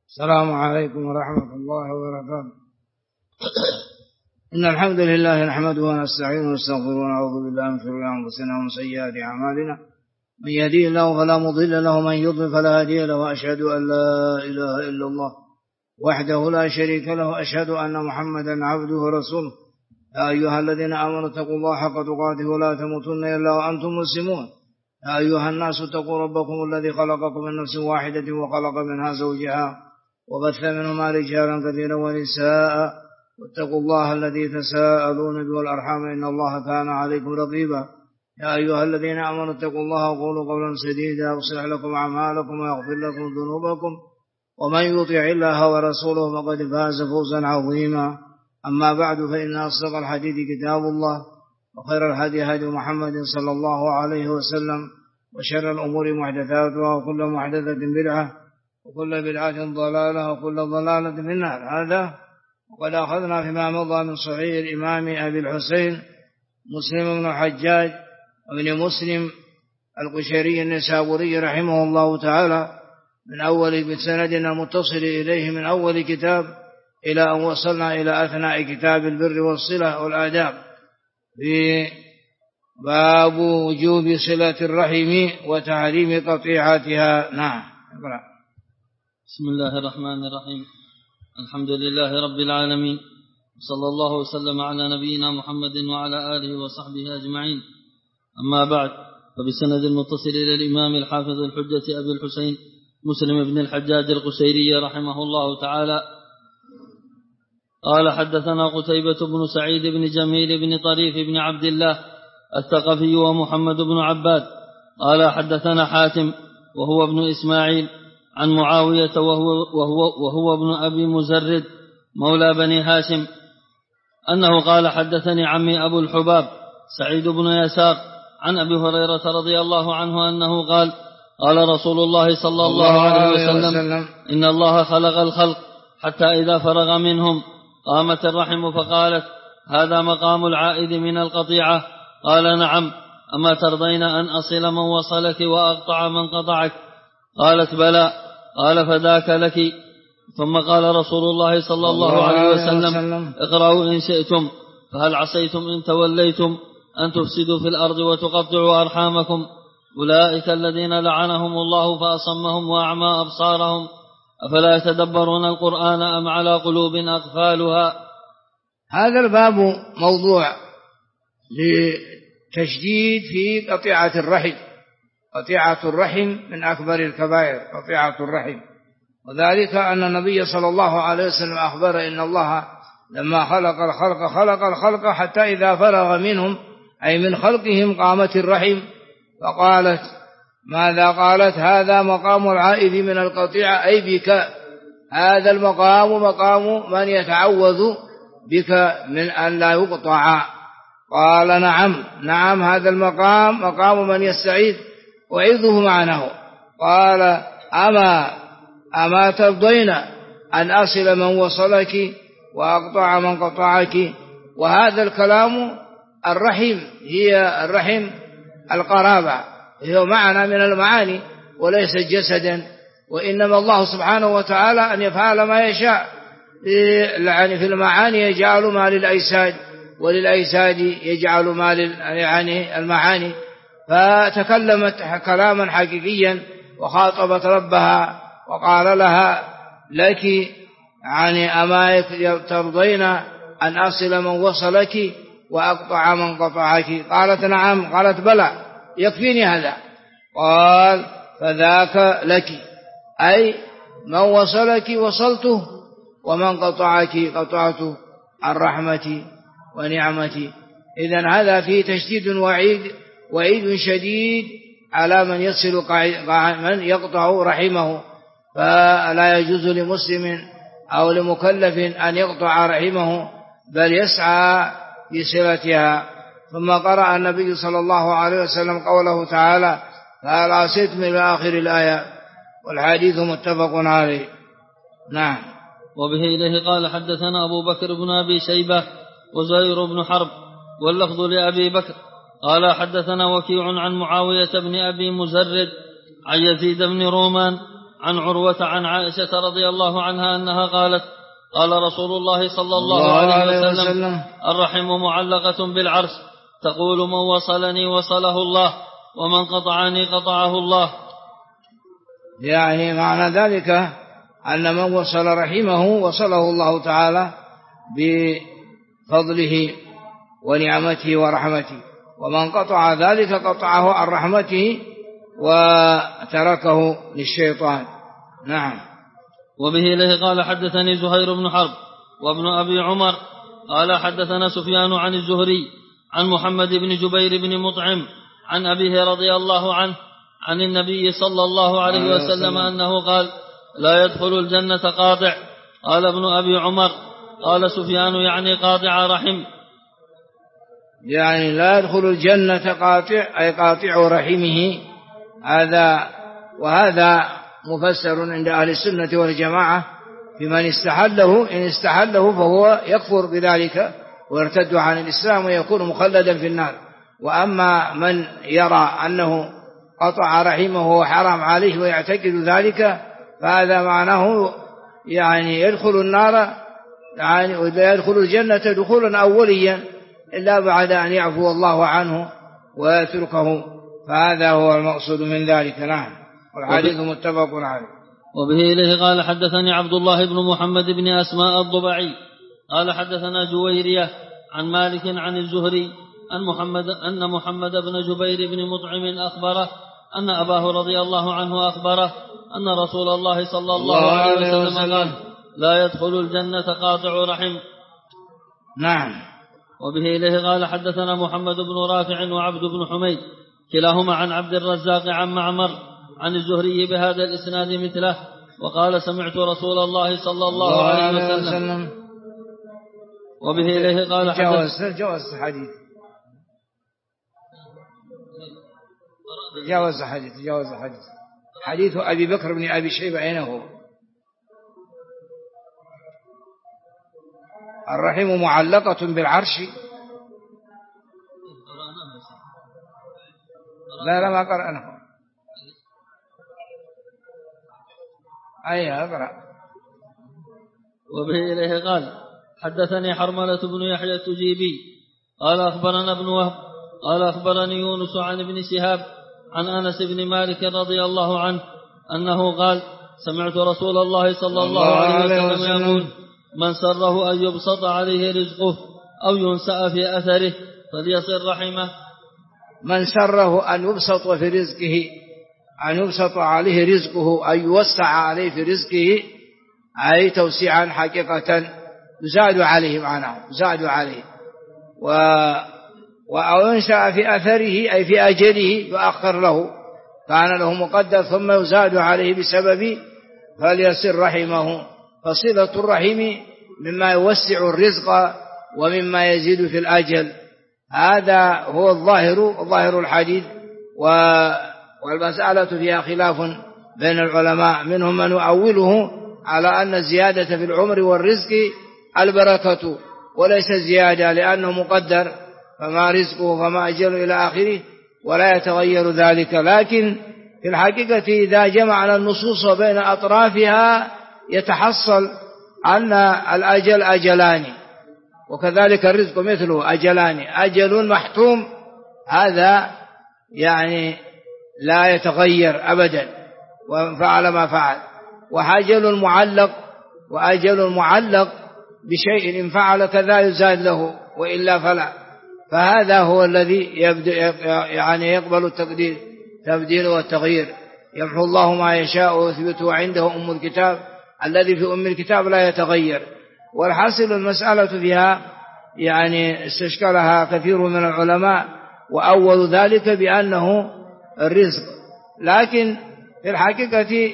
السلام عليكم ورحمة الله وبركاته. إن الحمد لله نحمده ونستعينه ونستغفره ونعوذ بالله من شرور أنفسنا ومن سيئات أعمالنا، من يهديه الله فلا مضل له ومن يضلل فلا هادي له، وأشهد أن لا إله إلا الله وحده لا شريك له، وأشهد أن محمدا عبده ورسوله. يا أيها الذين آمنوا اتقوا الله حق تقاته ولا تموتن إلا وأنتم مسلمون. يا أيها الناس اتقوا ربكم الذي خلقكم من نفس واحدة وخلق منها زوجها وبث منهما رجالا كثيرا ونساء، واتقوا الله الذي تساءلون به والأرحام إن الله كان عليكم رقيبا. يا أيها الذين آمنوا اتقوا الله وقولوا قولا سديدا يصلح لكم أعمالكم ويغفر لكم ذنوبكم، ومن يطع الله ورسوله فقد فاز فوزا عظيما. أما بعد، فإن أصدق الحديث كتاب الله، وخير الهدي هدي محمد صلى الله عليه وسلم، وشر الأمور محدثاتها، وكل محدثة بدعة، وكل بدعة ضلالة، وكل ضلالة في النار. هذا وقد أخذنا فيما مضى من صحيح الإمام أبي الحسين مسلم بن الحجاج وابن مسلم القشيري النسابوري رحمه الله تعالى من أول بسندنا المتصل إليه من أول كتاب إلى أن وصلنا إلى أثناء كتاب البر والصلة والآداب، في باب وجوب صلة الرحم وتحريم قطيعتها. نعم. بسم الله الرحمن الرحيم. الحمد لله رب العالمين، صلى الله وسلم على نبينا محمد وعلى آله وصحبه أجمعين. أما بعد، فبسند المتصل إلى الإمام الحافظ الحجة أبي الحسين مسلم بن الحجاج القشيري رحمه الله تعالى قال: حدثنا قتيبة بن سعيد بن جميل بن طريف بن عبد الله الثقفي ومحمد بن عباد قال: حدثنا حاتم وهو ابن إسماعيل عن معاوية وهو ابن أبي مزرد مولى بني هاشم أنه قال: حدثني عمي أبو الحباب سعيد بن يسار عن أبي هريرة رضي الله عنه أنه قال: قال رسول الله صلى الله عليه وسلم: إن الله خلق الخلق حتى إذا فرغ منهم قامت الرحم فقالت: هذا مقام العائد من القطيعة. قال: نعم، أما ترضين أن أصل من وصلك وأقطع من قطعك؟ قالت: بلى. قال: فذاك لك. ثم قال رسول الله صلى الله عليه وسلم: اقرأوا إن شئتم، فهل عصيتم إن توليتم أن تفسدوا في الأرض وتقطعوا أرحامكم؟ أولئك الذين لعنهم الله فأصمهم وأعمى أبصارهم، أفلا يتدبرون القرآن أم على قلوب أقفالها؟ هذا الباب موضوع لتشديد في قطيعة الرحم. قطيعة الرحم من أكبر الكبائر، قطيعة الرحم، وذلك أن النبي صلى الله عليه وسلم أخبر إن الله لما خلق الخلق حتى إذا فرغ منهم أي من خلقهم قامت الرحم فقالت ماذا؟ قالت: هذا مقام العائد من القطيعة، أي بك. هذا المقام مقام من يتعوذ بك من أن لا يقطع. قال: نعم، هذا المقام مقام من يستعيذ وعظه معناه. قال: أما ترضين أن أصل من وصلك وأقطع من قطعك؟ وهذا الكلام الرحم، هي الرحم القرابة، هي معنى من المعاني وليس جسدا، وإنما الله سبحانه وتعالى أن يفعل ما يشاء. يعني في المعاني يجعل ما للأجساد، وللأجساد يجعل ما يعني المعاني. فتكلمت كلاما حقيقيا وخاطبت ربها وقال لها: لك، يعني أما ترضين أن أصل من وصلك وأقطع من قطعك؟ قالت: نعم. قالت: بلى، يكفيني هذا. قال: فذاك لك، أي من وصلك وصلته، ومن قطعك قطعته عن رحمتي ونعمتي. إذن هذا فيه تشديد وعيد شديد على من من يقطع رحمه. فلا يجوز لمسلم أو لمكلف أن يقطع رحمه، بل يسعى في صلتها. ثم قرأ النبي صلى الله عليه وسلم قوله تعالى: فهل عصيتم إلى آخر الآية، والحديث متفق عليه. نعم. وبه إليه قال: حدثنا أبو بكر بن أبي شيبة وزهير بن حرب، واللفظ لأبي بكر قال: حدثنا وكيع عن معاوية بن أبي مزرد عن يزيد بن رومان عن عروة عن عائشة رضي الله عنها أنها قالت قال رسول الله صلى الله عليه وسلم الرحم معلقة بالعرش تقول من وصلني وصله الله ومن قطعني قطعه الله. يعني معنى ذلك أن من وصل رحمه وصله الله تعالى بفضله ونعمته ورحمته، ومن قطع ذلك قطعه عن رحمته وتركه للشيطان. نعم. وبه إليه قال حدثني زهير بن حرب وابن أبي عمر قال حدثنا سفيان عن الزهري عن محمد بن جبير بن مطعم عن أبيه رضي الله عنه عن النبي صلى الله عليه وسلم أنه قال لا يدخل الجنة قاطع. قال ابن أبي عمر قال سفيان يعني قاطع رحم، يعني لا يدخل الجنة قاطع أي قاطع رحمه. وهذا مفسر عند أهل السنة والجماعة بمن استحله، إن استحله فهو يكفر بذلك ويرتد عن الإسلام ويكون مخلدا في النار. وأما من يرى أنه قطع رحمه وحرام عليه ويعتقد ذلك فهذا معناه يعني يدخل النار، يعني ولا يدخل الجنة دخولا أوليا إلا بعد أن يعفو الله عنه ويتركه، فهذا هو المقصود من ذلك. نعم. والحديث متفق عليه. وبه إليه قال حدثني عبد الله بن محمد بن أسماء الضبعي قال حدثنا جويرية عن مالك عن الزهري أن محمد بن جبير بن مطعم أخبره أن أباه رضي الله عنه أخبره أن رسول الله صلى الله عليه وسلم قال لا يدخل الجنة قاطع رحم. نعم. وبه إليه قال حدثنا محمد بن رافع وعبد بن حميد كلاهما عن عبد الرزاق عن معمر عن الزهري بهذا الإسناد مثله وقال سمعت رسول الله صلى الله عليه وسلم. وبه إليه قال جواز حديث أبي بكر بن أبي شيبة أين هو؟ الرحم معلقة بالعرش. لا ما قرأناه. أي أقرأ. وبه إليه قال حدثني حرملة بن يحيى التجيبي قال أخبرنا ابن وهب قال أخبرني يونس عن ابن شهاب عن أنس بن مالك رضي الله عنه أنه قال سمعت رسول الله صلى الله عليه وسلم يقول من سره أن يبسط عليه رزقه أو ينسأ في أثره فليصل رحمه. من سره أن يبسط في رزقه، أن يبسط عليه رزقه، أن يوسع عليه في رزقه، أي توسيعا حقيقة يزاد عليه، معناه يزاد عليه. أو ينسأ في أثره أي في أجله يؤخر له، كان له مقدر ثم يزاد عليه بسبب فليصل رحمه. فصلة الرحم مما يوسع الرزق ومما يزيد في الأجل، هذا هو ظاهر الحديث. والمسألة فيها خلاف بين العلماء، منهم من يؤوله على أن الزيادة في العمر والرزق البركة وليس الزيادة، لأنه مقدر فما رزقه فما أجل إلى آخره ولا يتغير ذلك. لكن في الحقيقة إذا جمعنا النصوص بين أطرافها يتحصل أن الأجل أجلان، وكذلك الرزق مثله أجلان. أجل محتوم هذا يعني لا يتغير أبدا وفعل ما فعل، وأجل معلق بشيء إن فعل كذا يزاد له وإلا فلا. فهذا هو الذي يعني يقبل التبديل والتغيير. يمحو الله ما يشاء ويثبته عنده أم الكتاب، الذي في أم الكتاب لا يتغير. والحاصل المسألة فيها يعني استشكلها كثير من العلماء وأول ذلك بأنه الرزق، لكن في الحقيقة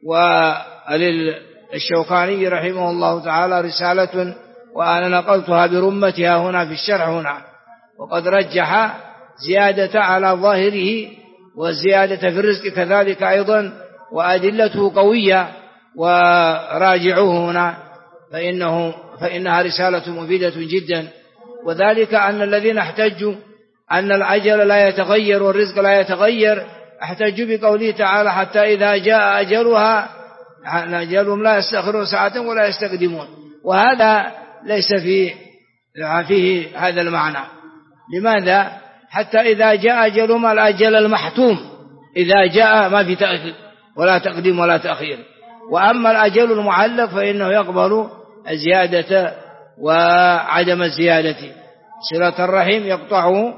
وللشوكاني رحمه الله تعالى رسالة وأنا نقلتها برمتها هنا في الشرح هنا، وقد رجح زيادة على ظاهره والزيادة في الرزق كذلك أيضا، وأدلته قوية وراجعوه هنا فإنها رسالة مفيدة جدا. وذلك أن الذين احتجوا أن الأجل لا يتغير والرزق لا يتغير احتج بقوله تعالى حتى إذا جاء أجلها أجلهم لا يستأخرون ساعة ولا يستقدمون، وهذا ليس فيه هذا المعنى. لماذا؟ حتى إذا جاء أجلهم الأجل المحتوم، إذا جاء ما في تأخير ولا تقديم ولا تأخير. وأما الأجل المعلق فإنه يقبل الزيادة وعدم الزيادة، صلة الرحم يقطعه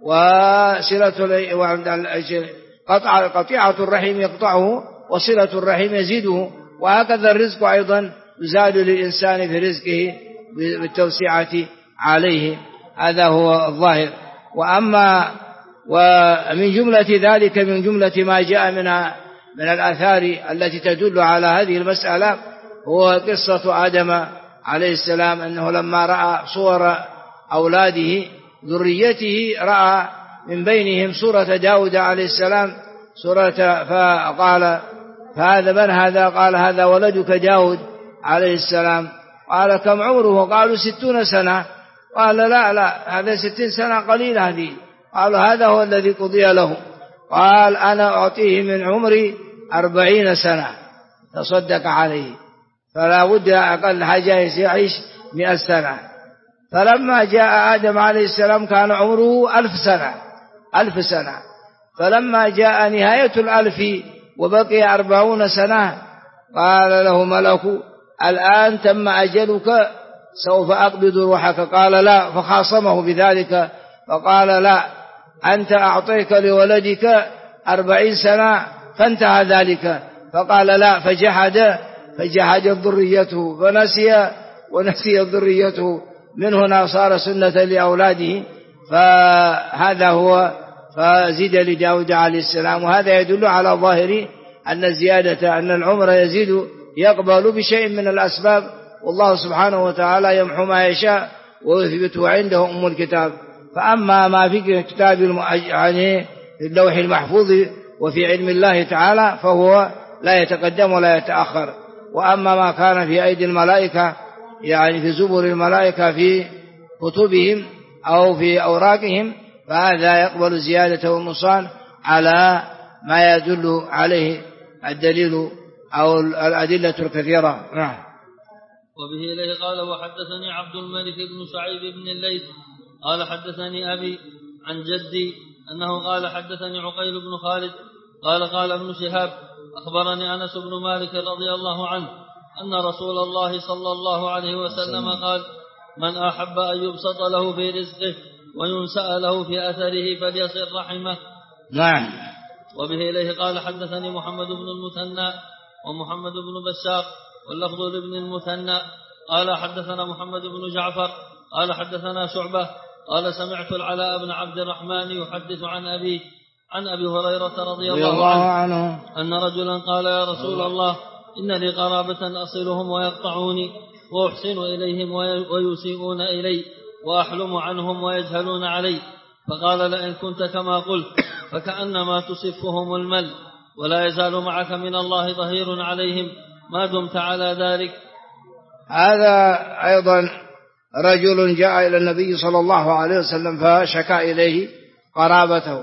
قطيعة الرحم يقطعه وصلة الرحم يزيده، وهكذا الرزق أيضا يزاد للإنسان في رزقه بالتوسعة عليه، هذا هو الظاهر. ومن جملة ذلك، من جملة ما جاء من الآثار التي تدل على هذه المسألة هو قصة آدم عليه السلام، أنه لما رأى صور أولاده ذريته رأى من بينهم صورة داود عليه السلام فقال فهذا من هذا؟ قال هذا ولدك داود عليه السلام. قال كم عمره؟ قالوا 60 سنة. قال لا هذا 60 سنة قليلة هذه. قالوا هذا هو الذي قضي له. قال أنا أعطيه من عمري 40 سنة تصدق عليه، فلا بد أقل حاجة يعيش 100 سنة. فلما جاء آدم عليه السلام كان عمره 1000 سنة. فلما جاء نهاية 1000 وبقي 40 سنة قال له ملك الآن تم أجلك سوف أقبض روحك. قال لا، فخاصمه بذلك فقال لا، أنت أعطيك لولدك 40 سنة فانتهى ذلك. فقال لا، فجحد ذريته ونسي ذريته. من هنا صار سنة لأولاده، فهذا هو فزيد لداود عليه السلام. وهذا يدل على ظاهر أن الزيادة أن العمر يزيد يقبل بشيء من الأسباب، والله سبحانه وتعالى يمحو ما يشاء ويثبته عنده أم الكتاب. فأما ما في كتاب يعني في اللوح المحفوظ وفي علم الله تعالى فهو لا يتقدم ولا يتأخر. وأما ما كان في أيدي الملائكة يعني في زبر الملائكة في كتبهم أو في أوراقهم فهذا يقبل الزيادة والنقصان على ما يدل عليه الدليل أو الأدلة الكثيرة. نعم. وبه إليه قال وحدثني عبد الملك بن شعيب بن الليث قال حدثني أبي عن جدي أنه قال حدثني عقيل بن خالد قال ابن شهاب أخبرني أنس بن مالك رضي الله عنه أن رسول الله صلى الله عليه وسلم قال من أحب أن يبسط له في رزقه وينسأ له في أثره فليصل رحمه. نعم. وبه إليه قال حدثني محمد بن المثنى ومحمد بن بشار واللفظ لابن المثنى قال حدثنا محمد بن جعفر قال حدثنا شعبة قال سمعت العلاء بن عبد الرحمن يحدث عن أبي هريرة رضي الله عنه أن رجلا قال يا رسول الله إن لي قرابة أصلهم ويقطعوني وأحسن إليهم ويسيئون إلي وأحلم عنهم ويجهلون علي. فقال لئن كنت كما قلت فكأنما تصفهم المل ولا يزال معك من الله ظهير عليهم ما دمت على ذلك. هذا أيضا رجل جاء إلى النبي صلى الله عليه وسلم فشكى إليه قرابته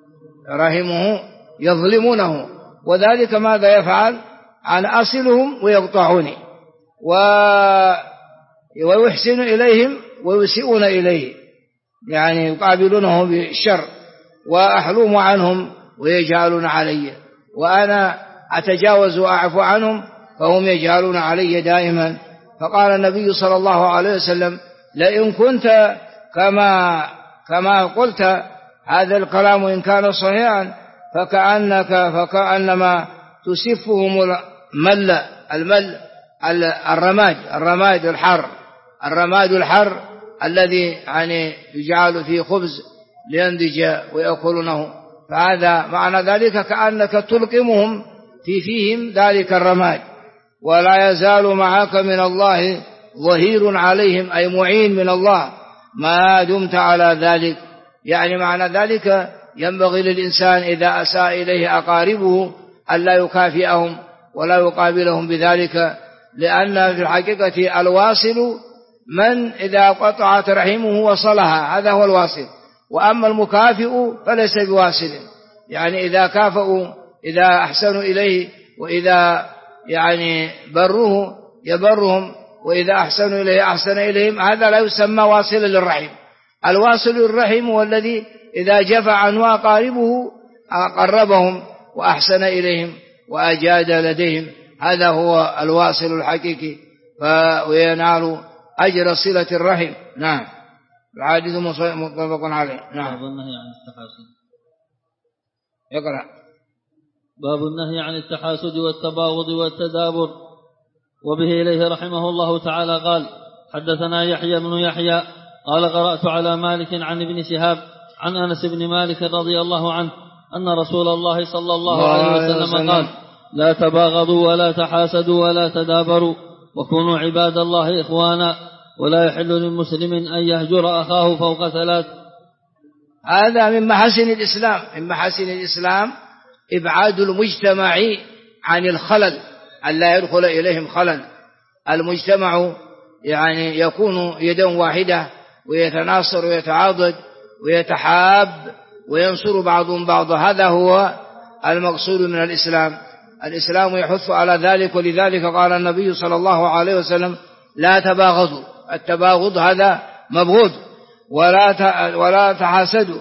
رحمه يظلمونه، وذلك ماذا يفعل؟ عن أصلهم ويقطعوني ويحسن إليهم ويسيئون إليه، يعني يقابلونه بالشر، وأحلم عنهم ويجهلون علي، وأنا أتجاوز وأعفو عنهم فهم يجهلون علي دائما. فقال النبي صلى الله عليه وسلم لئن كنت كما قلت هذا الكلام إن كان صحيحا فكأنما تسفهم المل الرماد الحر الذي يعني يجعل فيه خبز لينضج ويأكلونه، فهذا معنى ذلك كأنك تلقمهم في فيهم ذلك الرماد، ولا يزال معك من الله ظهير عليهم أي معين من الله ما دمت على ذلك. يعني معنى ذلك ينبغي للإنسان إذا أساء إليه أقاربه ألا يكافئهم ولا يقابلهم بذلك، لأن في الحقيقة الواصل من إذا قطعت رحمه وصلها، هذا هو الواصل. وأما المكافئ فليس بواصل، يعني إذا كافأوا، إذا أحسنوا إليه، وإذا يعني بروه يبرهم، وإذا أحسنوا إليه أحسن إليهم. هذا لا يسمى واصلا للرحم. الواصل للرحم هو الذي إذا جفى عنه أقاربه قربهم وأحسن إليهم وأجاد لديهم، هذا هو الواصل الحقيقي، وينال أجر صلة الرحم. نعم. الحديث متفق عليه. نعم. باب النهي عن التحاسد. يقرأ. باب النهي عن التحاسد والتباغض والتدابر. وبه إليه رحمه الله تعالى قال: حدثنا يحيى بن يحيى قال: قرأت على مالك عن ابن شهاب عن أنس بن مالك رضي الله عنه أن رسول الله صلى الله عليه وسلم قال: لا تباغضوا ولا تحاسدوا ولا تدابروا وكونوا عباد الله إخوانا ولا يحل للمسلم أن يهجر أخاه فوق 3. هذا من محاسن الإسلام. من محاسن الإسلام إبعاد المجتمع عن الخلل، أن لا يدخل إليهم خلل. المجتمع يعني يكون يدا واحدة، ويتناصر ويتعاضد ويتحاب وينصر بعضهم بعضا. هذا هو المقصود من الإسلام. الإسلام يحث على ذلك، ولذلك قال النبي صلى الله عليه وسلم: لا تباغضوا. التباغض هذا مبغوض. ولا تحاسدوا.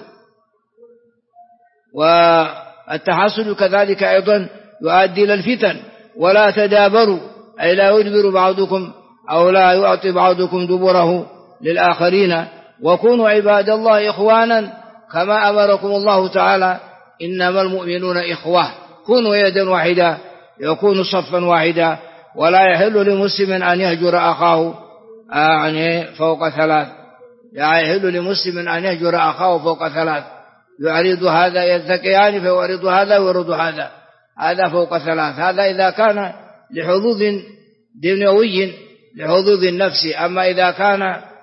والتحاسد كذلك أيضا يؤدي إلى الفتن. ولا تدابروا، أي لا يدبر بعضكم أو لا يعطي بعضكم دبره للآخرين. وكونوا عباد الله إخوانا كما أمركم الله تعالى: إنما المؤمنون إخوة. كونوا يدا واحدة، يكونوا صفا واحدا. ولا يحل لمسلم أن يهجر أخاه يعني فوق 3. لا يحل لمسلم أن يهجر أخاه فوق 3. يعرض هذا يلتقيان فيعرض هذا ويرد هذا، هذا فوق 3. هذا إذا كان لحظوظ دنيوي، لحظوظ النفس. أما إذا كان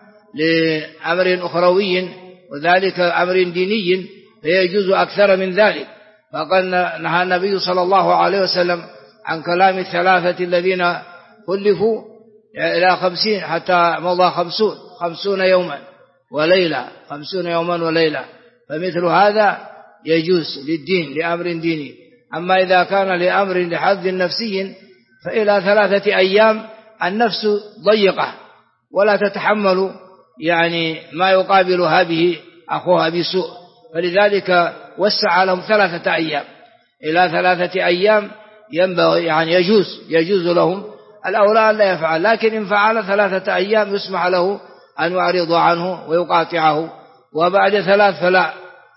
لأمر أخروي وذلك أمر ديني فيجوز أكثر من ذلك. فقد نهى النبي صلى الله عليه وسلم عن كلام 3 الذين خلفوا إلى 50 حتى مضى 50 يوما وليلة. 50 يوما وليلة. فمثل هذا يجوز للدين، لأمر ديني. أما إذا كان لأمر لحظ نفسي فإلى 3 أيام النفس ضيقة ولا تتحمل يعني ما يقابلها به أخوها بسوء، فلذلك وسع لهم 3 أيام. إلى 3 أيام ينبغي يعني يجوز لهم. الأولى لا يفعل، لكن إن فعل 3 أيام يسمح له أن يعرض عنه ويقاطعه، وبعد 3 فلا.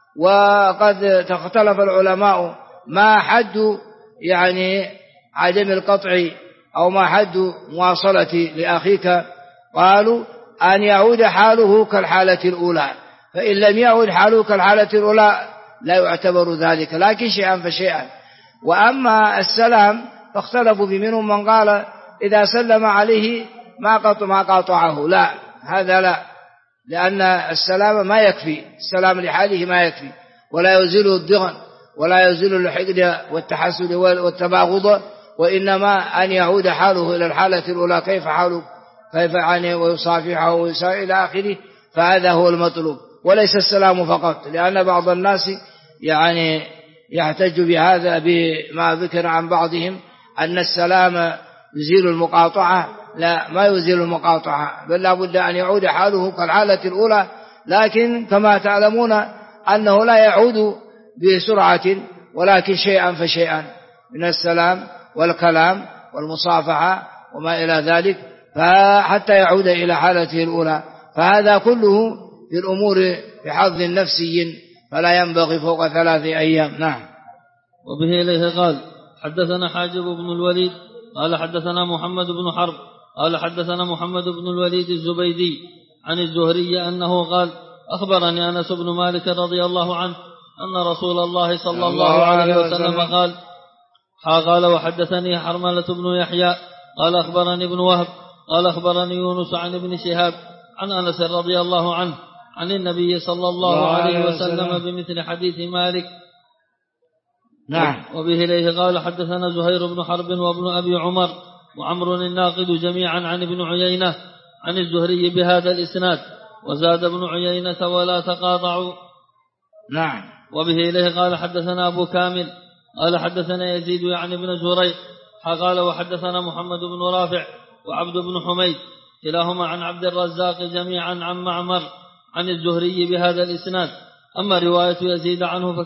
وقد اختلف العلماء ما حد يعني عدم القطع أو ما حد مواصلة لأخيك. قالوا أن يعود حاله كالحالة الأولى، فإن لم يعود حاله كالحالة الأولى لا يعتبر ذلك، لكن شيئا فشيئا. وأما السلام فاختلفوا بمنهم من قال إذا سلم عليه ما قاطعه. لا، هذا لا، لأن السلام ما يكفي، السلام لحاله ما يكفي، ولا يزيل الضغن ولا يزيل الحقد والتحسد والتباغض، وإنما أن يعود حاله إلى الحالة الأولى كيف حاله، كيف يعني ويصافحه ويساء إلى آخره. فهذا هو المطلوب، وليس السلام فقط، لأن بعض الناس يعني يحتج بهذا بما ذكر عن بعضهم أن السلام يزيل المقاطعة. لا، ما يزيل المقاطعة، بل لا بد أن يعود حاله كالحالة الأولى. لكن كما تعلمون أنه لا يعود بسرعة، ولكن شيئا فشيئا من السلام والكلام والمصافحة وما إلى ذلك، فحتى يعود إلى حالته الأولى. فهذا كله في الأمور بحظ نفسي، فلا ينبغي فوق 3 أيام. نعم. وبه إليه قال: حدثنا حاجب بن الوليد قال حدثنا محمد بن حرب قال حدثنا محمد بن الوليد الزبيدي عن الزهري أنه قال: أخبرني أنس بن مالك رضي الله عنه أن رسول الله صلى الله عليه وسلم قال: وحدثني حرملة بن يحيى قال أخبرني ابن وهب قال أخبرني يونس عن ابن شهاب عن أنس رضي الله عنه عن النبي صلى الله عليه وسلم بمثل حديث مالك. نعم. وبه إليه قال: حدثنا زهير بن حرب وابن أبي عمر وعمر الناقد جميعا عن ابن عيينة عن الزهري بهذا الإسناد، وزاد ابن عيينة: ولا تقاطعوا. نعم. وبه إليه قال حدثنا أبو كامل قال حدثنا يزيد يعني بن زريع قال وحدثنا محمد بن رافع وعبد بن حميد كلاهما عن عبد الرزاق جميعا عن معمر عن الزهري بهذا الإسناد. أما رواية يزيد عنه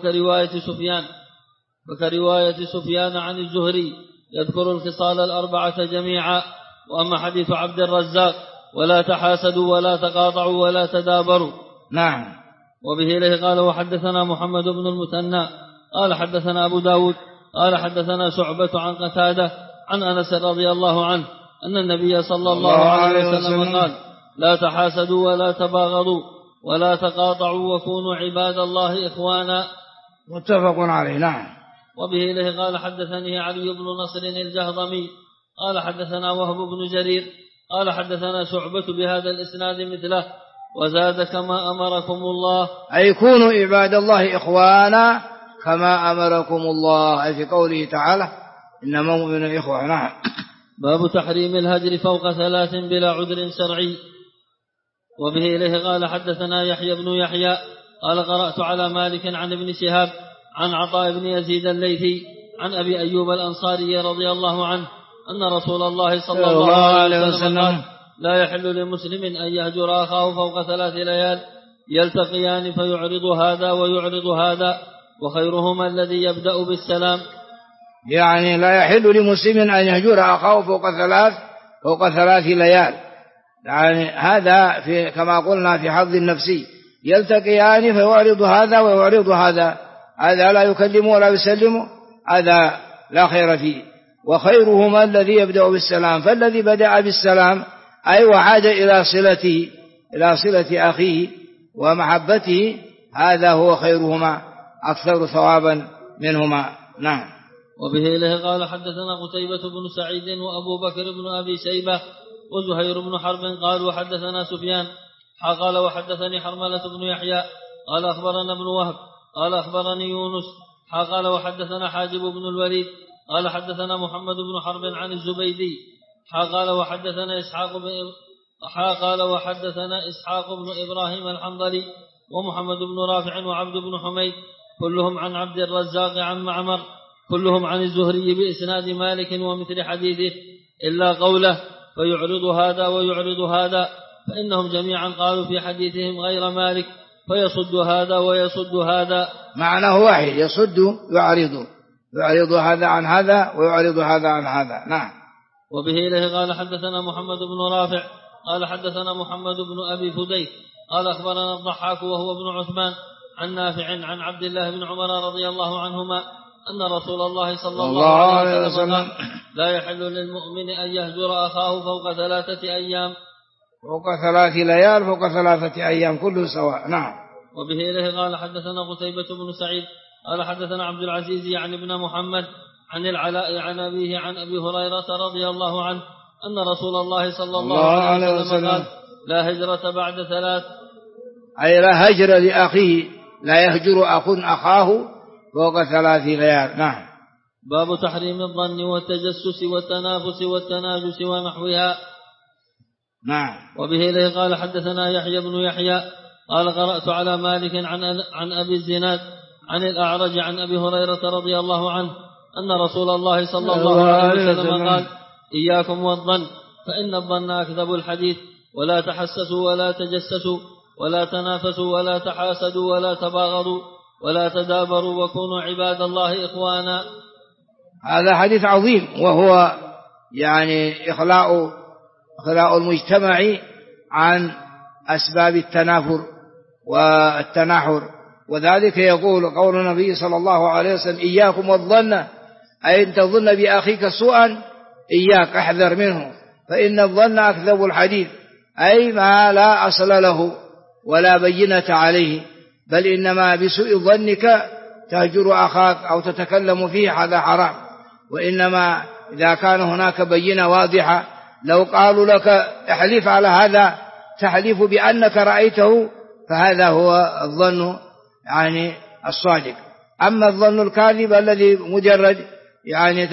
فكرواية سفيان عن الزهري يذكر الخصال الأربعة جميعا. وأما حديث عبد الرزاق ولا تحاسدوا ولا تقاطعوا ولا تدابروا. نعم. وبه إليه قال وحدثنا محمد بن المثنى قال حدثنا أبو داود قال حدثنا شعبة عن قتادة عن أنس رضي الله عنه أن النبي صلى الله عليه وسلم قال لا تحاسدوا ولا تباغضوا ولا تقاطعوا وكونوا عباد الله إخوانا. متفق عليه. نعم. وبه إليه قال حدثني علي بن نصر الجهضمي قال حدثنا وهب بن جرير قال حدثنا شعبة بهذا الإسناد مثله وزاد كما أمركم الله، أي كونوا عباد الله إخوانا كما أمركم الله، أي في قوله تعالى إنما المؤمنون إخوة. نعم. باب تحريم الهجر فوق 3 بلا عذر شرعي. وبه إليه قال حدثنا يحيى بن يحيى قال قرأت على مالك عن ابن شهاب عن عطاء بن يزيد الليثي عن أبي أيوب الأنصاري رضي الله عنه أن رسول الله صلى الله عليه وسلم قال لا يحل لمسلم أن يهجر أخاه فوق 3 ليال يلتقيان فيعرض هذا ويعرض هذا وخيرهما الذي يبدأ بالسلام. يعني لا يحل لمسلم أن يهجر أخاه فوق 3 ليال، يعني هذا في كما قلنا في حظ النفسي، يلتقيان فيعرض هذا ويعرض هذا، هذا لا يكلم ولا يسلم، هذا لا خير فيه. وخيرهما الذي يبدأ بالسلام، فالذي بدأ بالسلام أي وعاد إلى صلة أخيه ومحبته، هذا هو خيرهما أكثر ثوابا منهما. نعم. وبه إليه قال حدثنا قتيبة بن سعيد وأبو بكر بن أبي شيبة وزهير بن حرب قال وحدثنا سفيان قال وحدثني حرملة بن يحيى قال أخبرنا ابن وهب قال أخبرني يونس قال وحدثنا حاجب بن الوليد قال حدثنا محمد بن حرب عن الزبيدي قال وحدثنا إسحاق بن إبراهيم الحنظلي ومحمد بن رافع وعبد بن حميد كلهم عن عبد الرزاق عن معمر كلهم عن الزهري بإسناد مالك ومثل حديثه إلا قوله فيعرض هذا ويعرض هذا، فإنهم جميعا قالوا في حديثهم غير مالك فيصد هذا ويصد هذا، معناه واحد، يصد يعرض هذا عن هذا ويعرض هذا عن هذا. نعم. وبه إليه قال حدثنا محمد بن رافع قال حدثنا محمد بن أبي فديك قال أخبرنا الضحاك وهو ابن عثمان عن نافع عن عبد الله بن عمر رضي الله عنهما أن رسول الله صلى الله عليه وسلم قال لا يحل للمؤمن أن يهجر أخاه فوق 3 أيام، فوق 3 ليال فوق 3 أيام كله سواء. نعم. وبه إليه قال حدثنا قتيبة بن سعيد قال حدثنا عبد العزيز يعني ابن محمد عن العلاء عن أبيه عن أبي هريرة رضي الله عنه أن رسول الله صلى الله عليه وسلم قال لا هجرة بعد 3، أي لا هجر لأخيه، لا يهجر أخ أخاه فوق 3 ليال. نعم. باب تحريم الظن والتجسس والتنافس والتناجس ونحوها. نعم. وبه إليه قال حدثنا يحيى بن يحيى قال قرأت على مالك عن أبي الزناد عن الأعرج عن أبي هريرة رضي الله عنه أن رسول الله صلى الله عليه وسلم قال إياكم والظن فإن الظن أكذب الحديث ولا تحسسوا ولا تجسسوا ولا تنافسوا ولا تحاسدوا ولا تباغضوا ولا تدابروا وكونوا عباد الله إخوانا. هذا حديث عظيم، وهو يعني إخلاء المجتمع عن أسباب التنافر والتناحر، وذلك يقول قول النبي صلى الله عليه وسلم إياكم والظن، أي أن تظن بأخيك سوءا، إياك احذر منه، فإن الظن أكذب الحديث، أي ما لا أصل له ولا بينة عليه، بل إنما بسوء ظنك تهجر أخاك أو تتكلم فيه، هذا حرام. وإنما إذا كان هناك بينة واضحة، لو قالوا لك احلف على هذا تحلف بأنك رأيته، فهذا هو الظن يعني الصادق. أما الظن الكاذب الذي مجرد يعني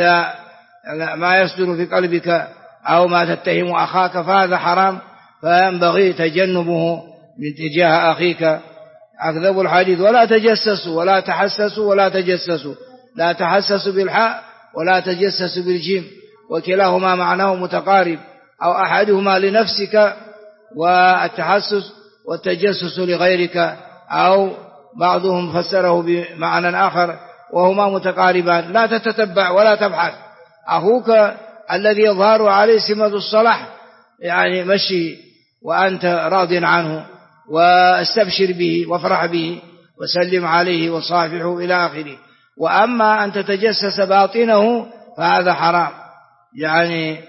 ما يصدر في قلبك أو ما تتهم أخاك، فهذا حرام، فينبغي تجنبه من تجاه أخيك أكذبوا الحديث. ولا تجسسوا ولا تحسسوا ولا تجسسوا، لا تحسسوا بالحاء ولا تجسسوا بالجيم، وكلاهما معناه متقارب، أو أحدهما لنفسك والتحسس والتجسس لغيرك، أو بعضهم فسره بمعنى آخر وهما متقاربان. لا تتتبع ولا تبحث، أخوك الذي يظهر عليه سمة الصلاح يعني مشي وأنت راض عنه، واستبشر به وافرح به وسلم عليه وصافحه إلى آخره. وأما أن تتجسس باطنه فهذا حرام، يعني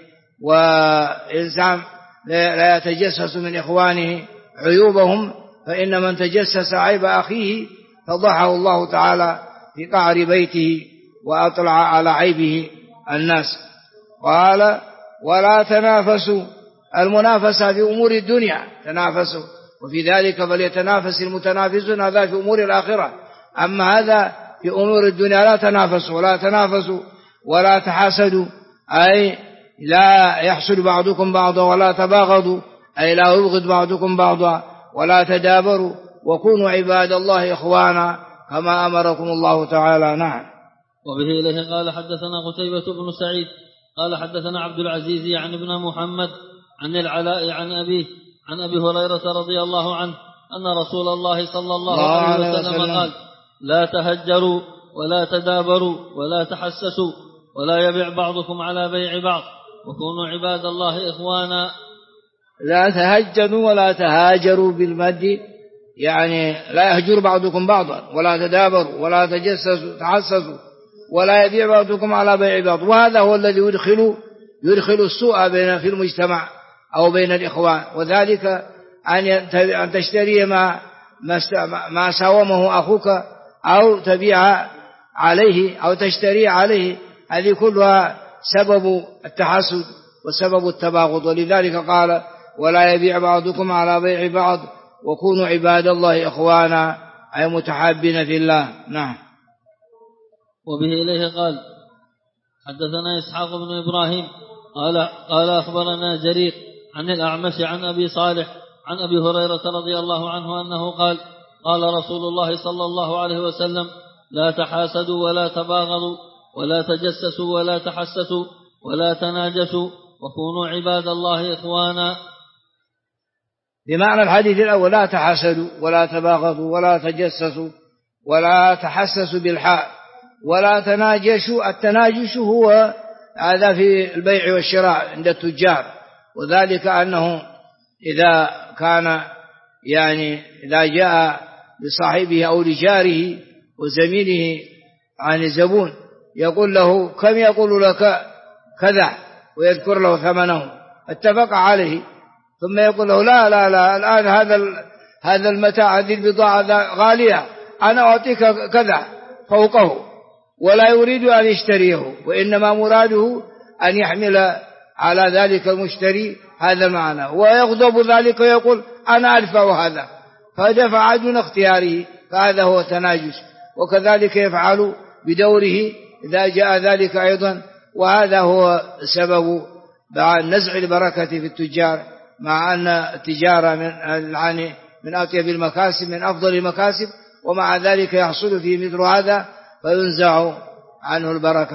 وإنسان لا يتجسس من إخوانه عيوبهم، فإن من تجسس عيب أخيه فضحه الله تعالى في قعر بيته وأطلع على عيبه الناس. قال ولا تنافسوا، المنافسة في أمور الدنيا تنافسوا، وفي ذلك فليتنافس المتنافسون، هذا في أمور الآخرة. أما هذا في أمور الدنيا لا تنافسوا ولا تنافسوا ولا تحاسدوا، أي لا يحسد بعضكم بعضا، ولا تباغضوا أي لا يبغض بعضكم بعضا، ولا تدابروا، وكونوا عباد الله إخوانا كما أمركم الله تعالى. نعم. وبه إليه قال حدثنا قتيبة بن سعيد قال حدثنا عبد العزيز عن ابن محمد عن العلاء عن أبيه عن أبي هريرة رضي الله عنه أن رسول الله صلى الله عليه وسلم قال لا تهجروا ولا تدابروا ولا تحسسوا ولا يبيع بعضكم على بيع بعض وكونوا عباد الله إخوانا. لا تهجروا ولا تهاجروا بالمد، يعني لا يهجر بعضكم بعضا، ولا تدابروا ولا تجسسوا تحسسوا ولا يبيع بعضكم على بيع بعض. وهذا هو الذي يدخل السوء في المجتمع أو بين الإخوان، وذلك أن تشتري ما ساومه أخوك، أو تبيع عليه أو تشتري عليه، هذه كلها سبب التحسد وسبب التباغض. ولذلك قال ولا يبيع بعضكم على بيع بعض وكونوا عباد الله إخوانا، أي متحابين في الله. نعم. وبه إليه قال حدثنا إسحاق بن إبراهيم قال أخبرنا جرير عن الأعمش عن أبي صالح عن أبي هريرة رضي الله عنه أنه قال قال رسول الله صلى الله عليه وسلم لا تحاسدوا ولا تباغضوا ولا تجسسوا ولا تحسسوا ولا تناجسوا وكونوا عباد الله إخوانا. بمعنى الحديث الأول لا تحاسدوا ولا تباغضوا ولا تجسسوا ولا تحسسوا بالحاء ولا تناجشوا. التناجش هو هذا في البيع والشراء عند التجار، وذلك أنه إذا كان يعني إذا جاء لصاحبه أو لجاره وزميله عن الزبون يقول له كم يقول لك كذا ويذكر له ثمنه، اتفق عليه، ثم يقول له لا لا لا الآن هذا المتاع هذه البضاعة غالية أنا أعطيك كذا فوقه، ولا يريد أن يشتريه، وإنما مراده أن يحمل على ذلك المشتري هذا المعنى، ويغضب ذلك ويقول أنا أدفع هذا، فدفع دون اختياره، فهذا هو تناجس. وكذلك يفعل بدوره إذا جاء ذلك أيضا، وهذا هو سبب نزع البركة في التجار، مع أن التجارة من أطيب المكاسب من أفضل المكاسب، ومع ذلك يحصل في مثل هذا فينزع عنه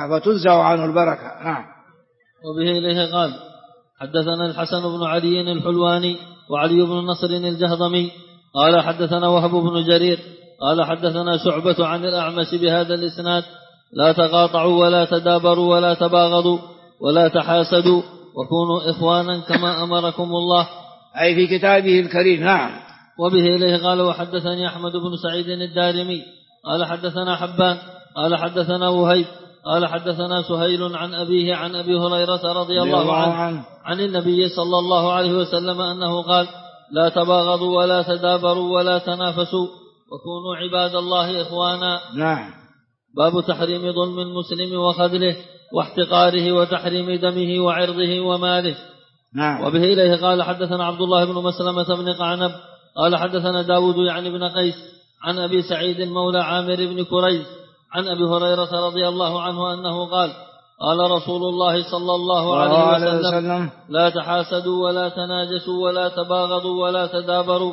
البركة. نعم. وبه إليه قال حدثنا الحسن بن علي الحلواني وعلي بن نصر الجهضمي قال حدثنا وهب بن جرير قال حدثنا شعبة عن الأعمش بهذا الإسناد لا تقاطعوا ولا تدابروا ولا تباغضوا ولا تحاسدوا وكونوا إخوانا كما أمركم الله، أي في كتابه الكريم. نعم. وبه إليه قال وحدثني أحمد بن سعيد الدارمي قال حدثنا حبان قال حدثنا وهيب قال حدثنا سهيل عن أبيه عن أبي هريرة رضي الله عنه عن النبي صلى الله عليه وسلم أنه قال لا تباغضوا ولا تدابروا ولا تنافسوا وكونوا عباد الله إخوانا. نعم. باب تحريم ظلم المسلم وخذله واحتقاره وتحريم دمه وعرضه وماله. نعم. وبه إليه قال حدثنا عبد الله بن مسلمة بن قعنب قال حدثنا داود يعني بن قيس عن أبي سعيد مولى عامر بن كريز عن أبي هريرة رضي الله عنه أنه قال قال رسول الله صلى الله عليه وسلم لا تحاسدوا ولا تناجسوا ولا تباغضوا ولا تدابروا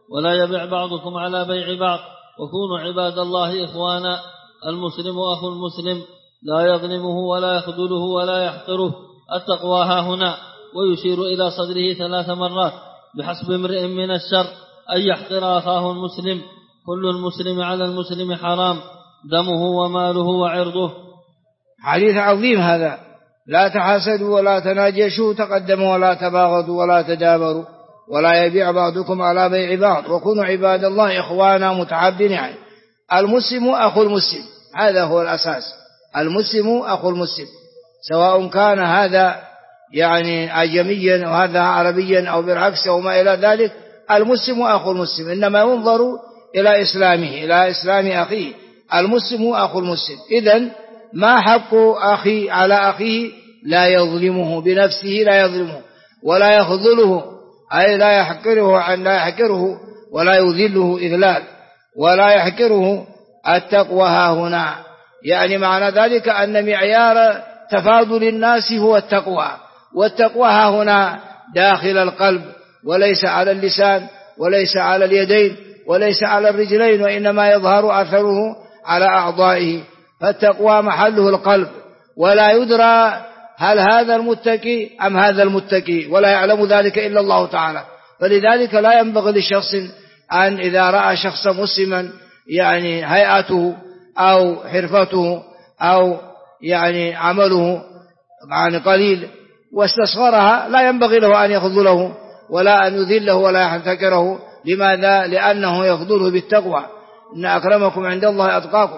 ولا يبع بعضكم على بيع بعض، وكونوا عباد الله إخوانا. المسلم أخو المسلم لا يظلمه ولا يخذله ولا يحقره. التقوى ها هنا. ويشير إلى صدره 3 مرات: بحسب امرئ من الشر أن يحقر أخاه المسلم. كل المسلم على المسلم حرام، دمه وماله وعرضه. حديث عظيم هذا. لا تحاسدوا ولا تناجشوا، تقدموا ولا تباغضوا ولا تدابروا، ولا يبيع بعضكم على بيع بعض، وكونوا عباد الله إخوانا متعابدين. يعني المسلم أخو المسلم، هذا هو الأساس. المسلم أخو المسلم، سواء كان هذا يعني أجميا وهذا عربيا أو بالعكس أو ما إلى ذلك. المسلم أخو المسلم، إنما ينظر إلى إسلامه، إلى إسلام أخيه. المسلم أخو المسلم. إذن ما حق أخي على أخيه؟ لا يظلمه بنفسه، لا يظلمه ولا يخذله، أي لا يحقره ولا يذله إذلال، ولا يحقره. التقوى ها هنا، يعني معنى ذلك أن معيار تفاضل الناس هو التقوى، والتقوى ها هنا داخل القلب، وليس على اللسان، وليس على اليدين، وليس على الرجلين، وإنما يظهر أثره على أعضائه. فالتقوى محله القلب، ولا يدرى هل هذا المتقي أم هذا المتقي، ولا يعلم ذلك إلا الله تعالى. فلذلك لا ينبغي لشخص أن إذا رأى شخصا مسلما يعني هيئته أو حرفته أو يعني عمله يعني قليل واستصغرها، لا ينبغي له أن يخذله ولا أن يذله ولا يحتكره. لماذا؟ لأنه يخذله بالتقوى. إن أكرمكم عند الله أتقاكم.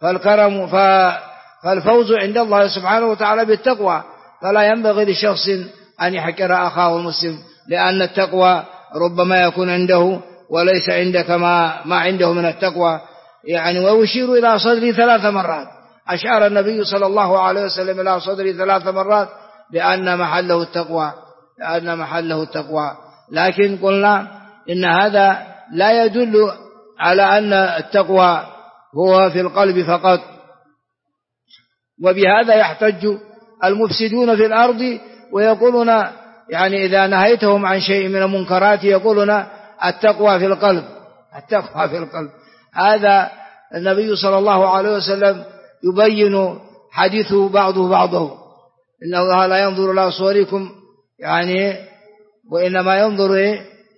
فالفوز عند الله سبحانه وتعالى بالتقوى. فلا ينبغي لشخص أن يحكر أخاه المسلم، لأن التقوى ربما يكون عنده وليس عندك ما عنده من التقوى. يعني ويشير إلى صدره 3 مرات. أشار النبي صلى الله عليه وسلم إلى صدره 3 مرات لأن محله التقوى، لأن محله التقوى. لكن قلنا إن هذا لا يدل على أن التقوى هو في القلب فقط. وبهذا يحتج المفسدون في الأرض ويقولون يعني إذا نهيتهم عن شيء من المنكرات يقولون التقوى في القلب، التقوى في القلب. هذا النبي صلى الله عليه وسلم يبين حديث بعضه بعضه: إن الله لا ينظر إلى صوركم يعني وإنما ينظر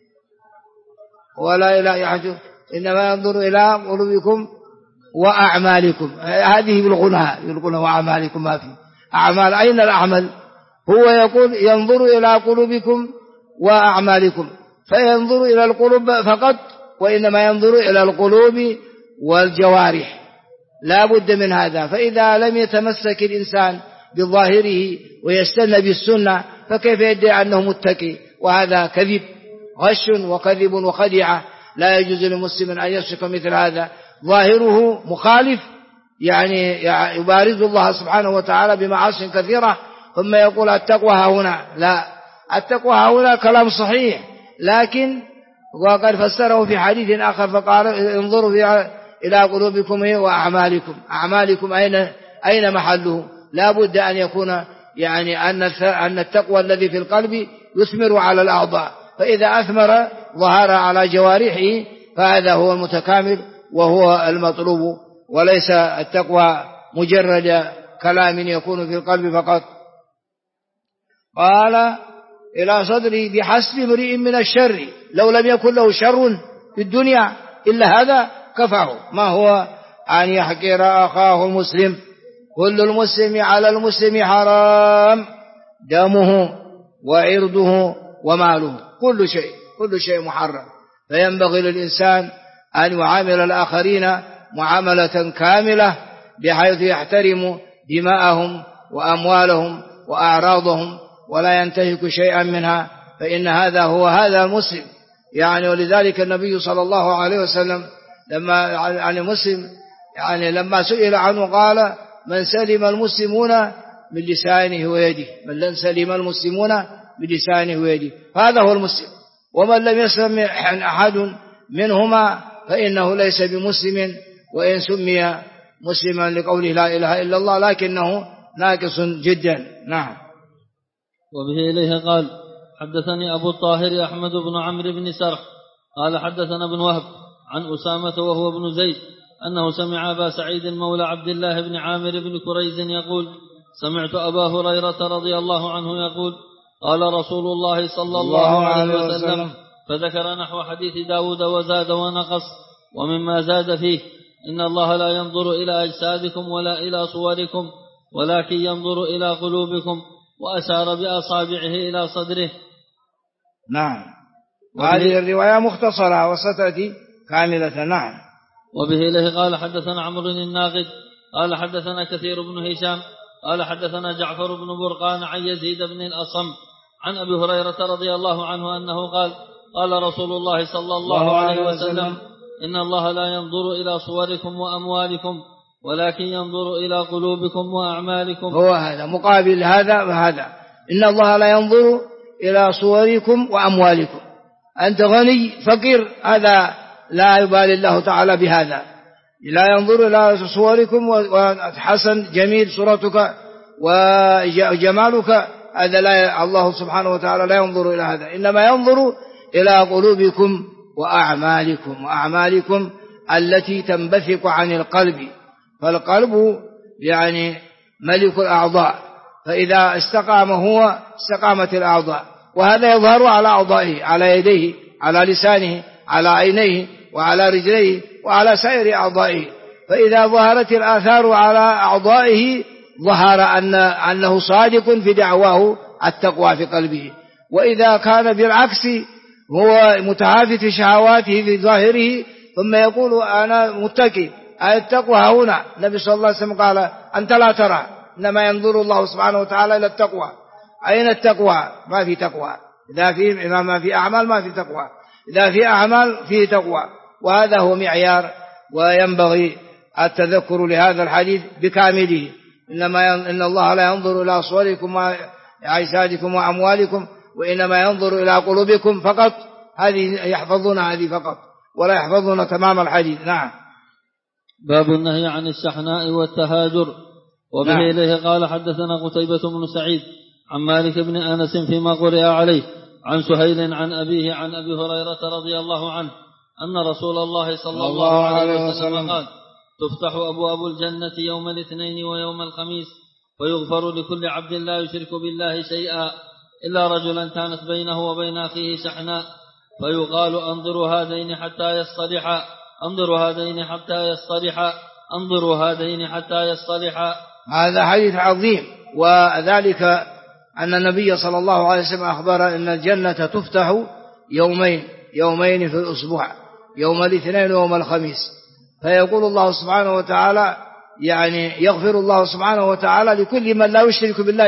ولا إلى يحجر، إنما ينظر إلى قلوبكم وأعمالكم. هذه بالغنى وأعمالكم ما في أعمال. أين الأعمال؟ هو يقول ينظر إلى قلوبكم وأعمالكم، فينظر إلى القلوب فقط، وإنما ينظر إلى القلوب والجوارح. لا بد من هذا. فإذا لم يتمسك الإنسان بظاهره ويستنى بالسنة فكيف يدعي أنه متقي؟ وهذا كذب، غش وكذب وخديعة. لا يجوز للمسلم أن يسلك مثل هذا. ظاهره مخالف، يعني يبارز الله سبحانه وتعالى بمعاصي كثيرة، ثم يقول التقوى ها هنا. لا، التقوى ها هنا كلام صحيح، لكن وقد فسره في حديث آخر فقال انظروا إلى قلوبكم وأعمالكم. أعمالكم أين محله؟ لا بد أن يكون يعني أن التقوى الذي في القلب يثمر على الأعضاء، فإذا أثمر ظهر على جوارحه فهذا هو المتكامل وهو المطلوب، وليس التقوى مجرد كلام يكون في القلب فقط. قال إلى صدري: بحسب امرئ من الشر، لو لم يكن له شر في الدنيا إلا هذا كفاه. ما هو؟ أن يحقر أخاه المسلم. كل المسلم على المسلم حرام، دمه وعرضه وماله، كل شيء محرم. فينبغي للإنسان أن يعامل الآخرين معاملة كاملة بحيث يحترم دماءهم وأموالهم وأعراضهم ولا ينتهك شيئا منها، فإن هذا المسلم. يعني ولذلك النبي صلى الله عليه وسلم لما سئل عنه قال: من سلم المسلمون من لسانه ويده، من سلم المسلمون من لسانه ويده، هذا هو المسلم. ومن لم يسلم أحد منهما فإنه ليس بمسلم، وإن سمي مسلما لقوله لا إله إلا الله لكنه ناقص جدا. نعم. وبه إليه قال: حدثني أبو الطاهر أحمد بن عمرو بن سرح قال حدثنا ابن وهب عن أسامة وهو ابن زيد أنه سمع أبا سعيد مولى عبد الله بن عامر بن كريز يقول سمعت أبا هريرة رضي الله عنه يقول قال رسول الله صلى الله عليه وسلم فذكر نحو حديث داود وزاد ونقص ومما زاد فيه إن الله لا ينظر إلى أجسادكم ولا إلى صوركم ولكن ينظر إلى قلوبكم وأشار بأصابعه إلى صدره. نعم. وهذه الرواية مختصرة وستأتي كاملة. نعم. وبه إليه قال حدثنا عمرو الناقد قال حدثنا كثير بن هشام قال حدثنا جعفر بن برقان عن يزيد بن الأصم عن أبي هريرة رضي الله عنه أنه قال قال رسول الله صلى الله عليه وسلم إن الله لا ينظر إلى صوركم وأموالكم ولكن ينظر إلى قلوبكم وأعمالكم. هو هذا مقابل هذا وهذا. إن الله لا ينظر إلى صوركم وأموالكم. أنت غني فقير هذا لا يبالي الله تعالى بهذا. لا ينظر إلى صوركم وحسن جميل صورتك وجمالك هذا لا الله سبحانه وتعالى لا ينظر إلى هذا. إنما ينظر إلى قلوبكم وأعمالكم التي تنبثق عن القلب. فالقلب يعني ملك الأعضاء فإذا استقام هو استقامت الأعضاء وهذا يظهر على أعضائه على يديه على لسانه على عينيه وعلى رجليه وعلى سائر أعضائه. فإذا ظهرت الآثار على أعضائه ظهر أنه صادق في دعواه التقوى في قلبه. وإذا كان بالعكس هو متهافت في شهواته في ظاهره ثم يقول أنا متقي التقوى هنا. النبي صلى الله عليه وسلم قال أنت لا ترى إنما ينظر الله سبحانه وتعالى إلى التقوى. أين التقوى؟ ما في تقوى. إذا ما في أعمال ما في تقوى. إذا في أعمال فيه تقوى. وهذا هو معيار وينبغي التذكر لهذا الحديث بكامله. إن الله لا ينظر إلى صوركم وأجسادكم وأموالكم وإنما ينظر إلى قلوبكم فقط. هذه يحفظون هذه فقط ولا يحفظون تمام الحديث. نعم. باب النهي عن الشحناء والتهاجر. وبه إليه قال حدثنا قتيبة بن سعيد عن مالك بن أنس فيما قرئ عليه عن سهيل عن أبيه عن أبي هريرة رضي الله عنه أن رسول الله صلى الله عليه وسلم قال تفتح أبواب الجنة يوم الاثنين ويوم الخميس ويغفر لكل عبد لا يشرك بالله شيئا إلا رجلا كانت بينه وبين أخيه شحناء فيقال انظروا هذين حتى يصطلحا انظروا هذين حتى يصطلحا انظروا هذين حتى يصطلحا. هذا حديث عظيم. وذلك أن النبي صلى الله عليه وسلم أخبر أن الجنة تفتح يومين في الأسبوع يوم الاثنين ويوم الخميس. فيقول الله سبحانه وتعالى يعني يغفر الله سبحانه وتعالى لكل من لا يشرك بالله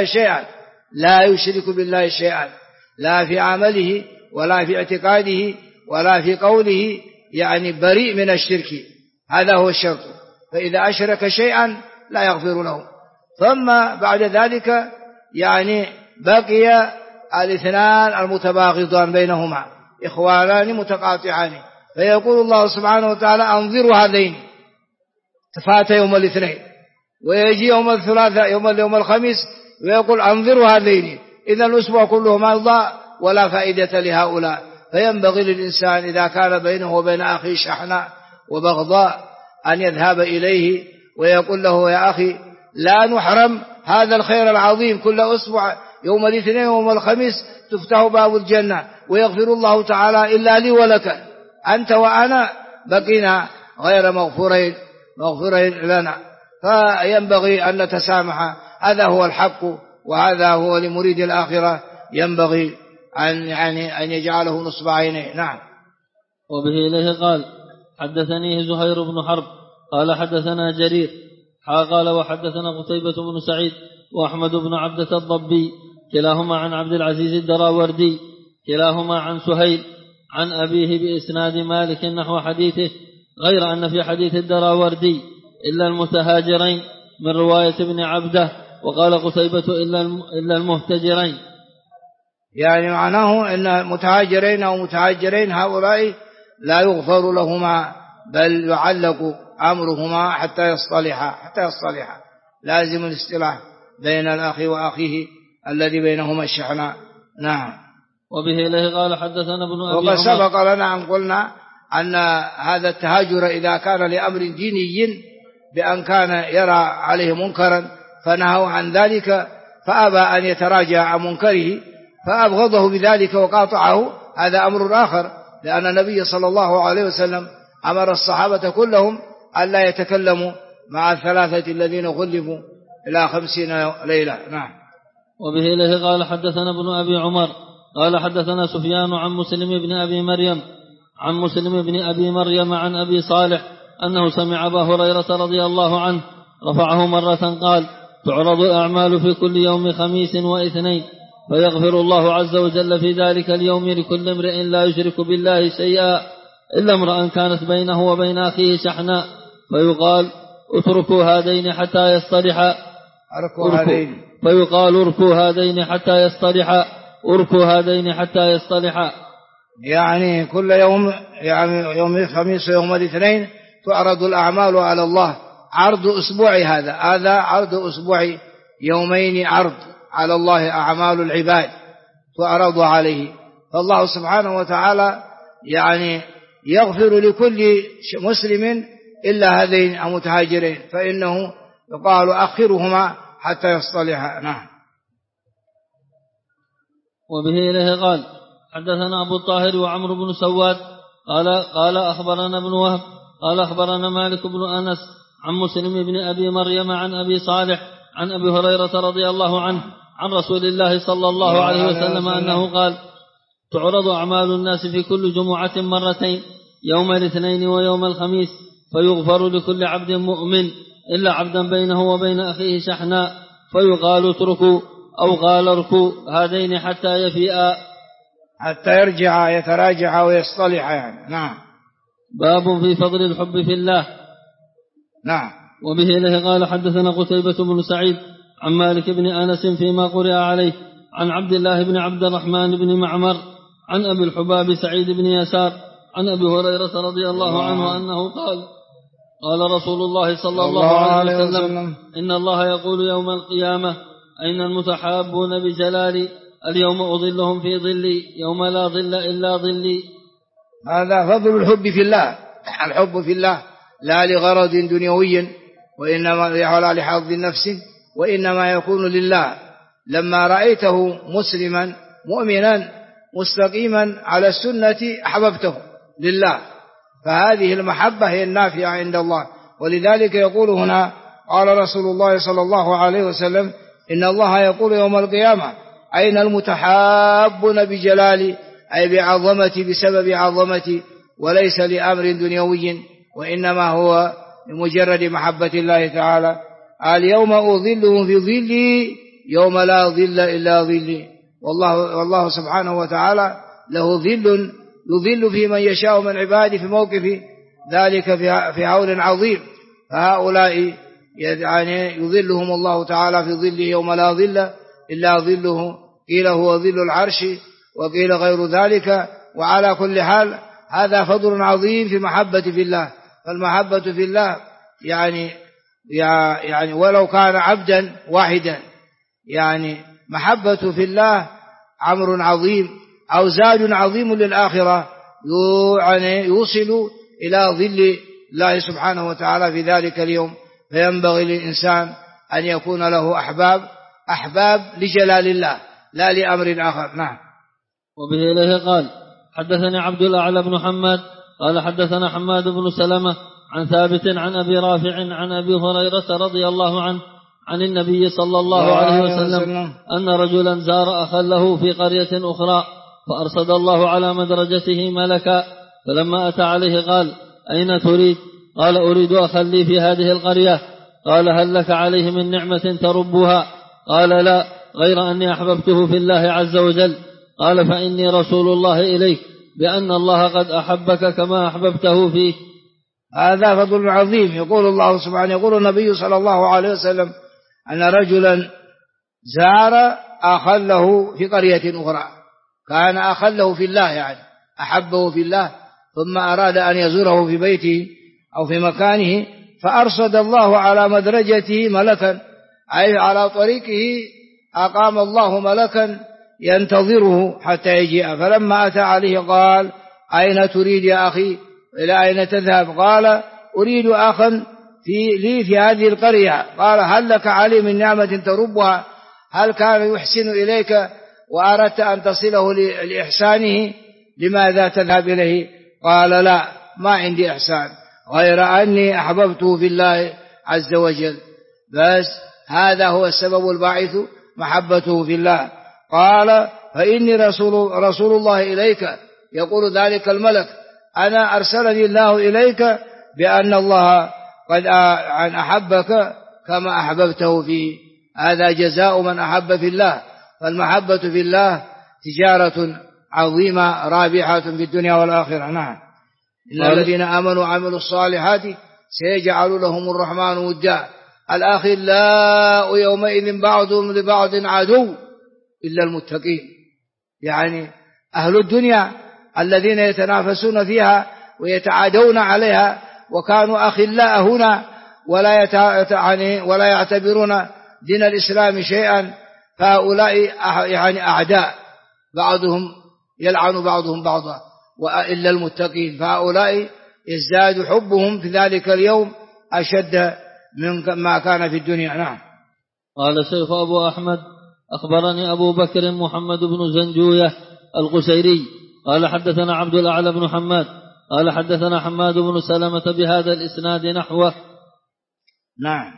شيئا لا في عمله ولا في اعتقاده ولا في قوله يعني بريء من الشرك. هذا هو الشرط. فإذا أشرك شيئا لا يغفر له. ثم بعد ذلك يعني بقي الاثنان المتباغضان بينهما إخوانان متقاطعان فيقول الله سبحانه وتعالى انظروا هذين تفات يوم الاثنين ويجي يوم الثلاثاء يوم الخميس ويقول انظروا هذين. إذا الأسبوع كله مرضى ولا فائدة لهؤلاء. فينبغي للإنسان إذا كان بينه وبين أخيه شحناء وبغضاء أن يذهب إليه ويقول له يا أخي لا نحرم هذا الخير العظيم. كل أسبوع يوم الاثنين ويوم الخميس تفتح باب الجنة ويغفر الله تعالى إلا لي ولك. أنت وأنا بقينا غير مغفورين لنا. فينبغي أن نتسامح. هذا هو الحق وهذا هو لمريد الآخرة ينبغي أن يجعله نصب عينيه. نعم. وبه إليه قال حدثني زهير بن حرب قال حدثنا جرير قال وحدثنا قتيبة بن سعيد وأحمد بن عبدة الضبي كلاهما عن عبد العزيز الدراوردي كلاهما عن سهيل عن أبيه بإسناد مالك نحو حديثه غير أن في حديث الدراوردي إلا المتهاجرين من رواية ابن عبده وقال قتيبة إلا المهتجرين. يعني معناه أن المتهاجرين أو متهاجرين هؤلاء لا يغفر لهما بل يعلق أمرهما حتى يصطلحا. لازم الاصطلاح بين الأخ وأخيه الذي بينهما الشحناء. نعم. وبه إليه قال حدثنا ابن أبي عمر. وقد سبق لنا أن قلنا أن هذا التهاجر إذا كان لأمر ديني بأن كان يرى عليه منكرا فنهوا عن ذلك فأبى أن يتراجع عن منكره فأبغضه بذلك وقاطعه، هذا أمر آخر، لأن النبي صلى الله عليه وسلم أمر الصحابة كلهم ألا يتكلموا مع الثلاثة الذين غلبوا إلى 50 ليلة. نعم. وبه إليه قال حدثنا ابن أبي عمر قال حدثنا سفيان عن مسلم بن أبي مريم عن أبي صالح أنه سمع أبا هريرة رضي الله عنه رفعه مرة قال: تعرض الأعمال في كل يوم خميس واثنين فيغفر الله عز وجل في ذلك اليوم لكل امرئ لا يشرك بالله شيئا إلا امرأ كانت بينه وبين أخيه شحناء فيقال: اتركوا هذين حتى يصطلحا، فيقال: اركوا هذين حتى يصطلحا. يعني كل يوم، يعني يوم الخميس ويوم الاثنين تعرض الأعمال على الله، عرض أسبوعي، هذا عرض أسبوعي، يومين عرض على الله أعمال العباد تعرض عليه، فالله سبحانه وتعالى يعني يغفر لكل مسلم إلا هذين المتهاجرين، فإنه يقال أخرهما حتى يصطلحا. نعم. وبه إليه قال حدثنا أبو الطاهر وعمرو بن سواد قال أخبرنا ابن وهب قال أخبرنا مالك بن أنس عن مسلم بن أبي مريم عن أبي صالح عن أبي هريرة رضي الله عنه عن رسول الله صلى الله عليه وسلم أنه قال: تعرض أعمال الناس في كل جمعة مرتين، يوم الاثنين ويوم الخميس، فيغفر لكل عبد مؤمن إلا عبدا بينه وبين أخيه شحناء، فيقال: اتركوا، أو قال: اركوا هذين حتى يفيئا، حتى يرجع يتراجع ويصطلح يعني. نعم. باب في فضل الحب في الله. نعم. وبه إليه قال حدثنا قتيبة بن سعيد عن مالك بن أنس فيما قرئ عليه عن عبد الله بن عبد الرحمن بن معمر عن أبي الحباب سعيد بن يسار عن أبي هريرة رضي الله عنه أنه قال: قال رسول الله صلى الله عليه وسلم: إن الله يقول يوم القيامة: أين المتحابون بجلالي؟ اليوم أظلهم في ظلي يوم لا ظل إلا ظلي. هذا فضل الحب في الله، الحب في الله لا لغرض دنيوي وإنما ولا لحظ النفس، وإنما يكون لله. لما رأيته مسلما مؤمنا مستقيما على السنة أحببته لله، فهذه المحبة هي النافعة عند الله. ولذلك يقول هنا: قال رسول الله صلى الله عليه وسلم: إن الله يقول يوم القيامة: أين المتحابون بجلالي؟ أي بعظمتي، بسبب عظمتي، وليس لأمر دنيوي وإنما هو بمجرد محبة الله تعالى. اليوم أظلهم في ظلي يوم لا ظل إلا ظلي. والله سبحانه وتعالى له ظل يظل في من يشاء من عباده في موقف ذلك في هول عظيم، فهؤلاء يعني يظلهم الله تعالى في ظله يوم لا ظل إلا ظله، قيل هو ظل العرش وقيل غير ذلك. وعلى كل حال هذا فضل عظيم في محبة في الله. فالمحبة في الله يعني ولو كان عبدا واحدا، يعني محبة في الله أمر عظيم أو زاد عظيم للآخرة، يعني يوصل إلى ظل الله سبحانه وتعالى في ذلك اليوم. فينبغي للإنسان أن يكون له أحباب لجلال الله لا لأمر آخر. نعم. وبه إليه قال حدثني عبد الأعلى بن حماد قال حدثنا حماد بن سلمة عن ثابت عن أبي رافع عن أبي هريرة رضي الله عنه عن النبي صلى الله عليه وسلم أن رجلا زار أخا له في قرية أخرى فأرصد الله على مدرجته ملكا، فلما أتى عليه قال: أين تريد؟ قال: أريد أخا لي في هذه القرية. قال: هل لك عليه من نعمة تربها؟ قال: لا، غير أني أحببته في الله عز وجل. قال: فإني رسول الله إليك بأن الله قد أحبك كما أحببته فيه. هذا فضل عظيم. يقول الله سبحانه، يقول النبي صلى الله عليه وسلم أن رجلا زار أخا له في قرية أخرى، كان أخا له في الله، يعني أحبه في الله، ثم أراد أن يزوره في بيته أو في مكانه، فأرصد الله على مدرجته ملكا، أي على طريقه أقام الله ملكا ينتظره حتى يجيء. فلما أتى عليه قال: أين تريد يا أخي؟ إلى أين تذهب؟ قال: أريد أخا لي في هذه القرية. قال: هل لك علي من نعمة تربها؟ هل كان يحسن إليك وأردت أن تصله لإحسانه؟ لماذا تذهب إليه؟ قال: لا، ما عندي إحسان غير أني أحببته في الله عز وجل، بس هذا هو السبب الباعث محبته في الله. قال: فإني رسول الله إليك. يقول ذلك الملك: أنا أرسلني الله إليك بأن الله قد أحبك كما أحببته فيه. هذا جزاء من أحب في الله. فالمحبة في الله تجارة عظيمة رابحة في الدنيا والآخرة. نعم. إن الذين آمنوا وعملوا الصالحات سيجعل لهم الرحمن ودا. الأخلاء يومئذ بعضهم لبعض عدو إلا المتقين. يعني أهل الدنيا الذين يتنافسون فيها ويتعادون عليها وكانوا أخلاء هنا ولا يعتبرون دين الإسلام شيئا، فهؤلاء يعني أعداء، بعضهم يلعن بعضهم بعضا. وإلا المتقين فهؤلاء يزداد حبهم في ذلك اليوم أشد من ما كان في الدنيا. نعم. قال الشيخ أبو أحمد: أخبرني أبو بكر محمد بن زنجوية القشيري قال حدثنا عبد الأعلى بن حماد قال حدثنا حماد بن سلمة بهذا الإسناد نحوه. نعم.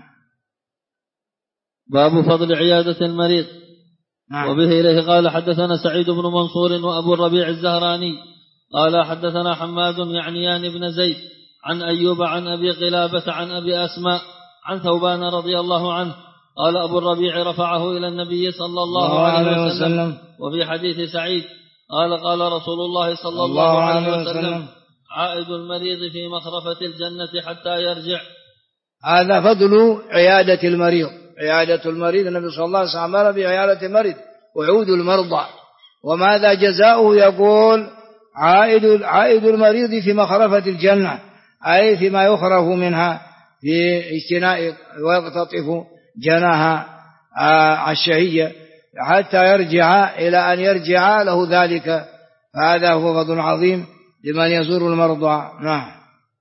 باب فضل عيادة المريض. نعم. وبه إليه قال حدثنا سعيد بن منصور وأبو الربيع الزهراني قال حدثنا حماد يعنيان بن زيد عن أيوب عن أبي قلابة عن أبي أسماء عن ثوبان رضي الله عنه قال أبو الربيع رفعه إلى النبي صلى الله عليه وسلم. وفي حديث سعيد قال رسول الله صلى الله عليه وسلم: عائد المريض في مخرفة الجنة حتى يرجع. هذا فضل عيادة المريض. عيادة المريض النبي صلى الله عليه وسلم أمر بعيادة المريض وعود المرضى. وماذا جزاؤه؟ يقول: عائد المريض في مخرفة الجنة، أي فيما يخرف منها في اجتناء ويقتطف جناها الشهية حتى يرجع إلى أن يرجع له ذلك. فهذا هو فضل عظيم لمن يزور المرضى. نعم.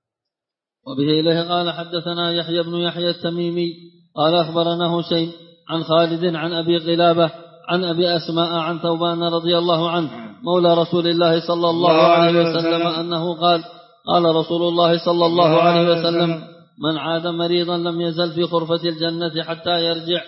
وبه إليه قال حدثنا يحيى بن يحيى التميمي قال أخبرنا هشيم عن خالد عن أبي قلابة عن أبي أسماء عن ثوبان رضي الله عنه مولى رسول الله صلى الله عليه وسلم أنه قال رسول الله صلى الله عليه وسلم: من عاد مريضا لم يزل في خرفة الجنة حتى يرجع.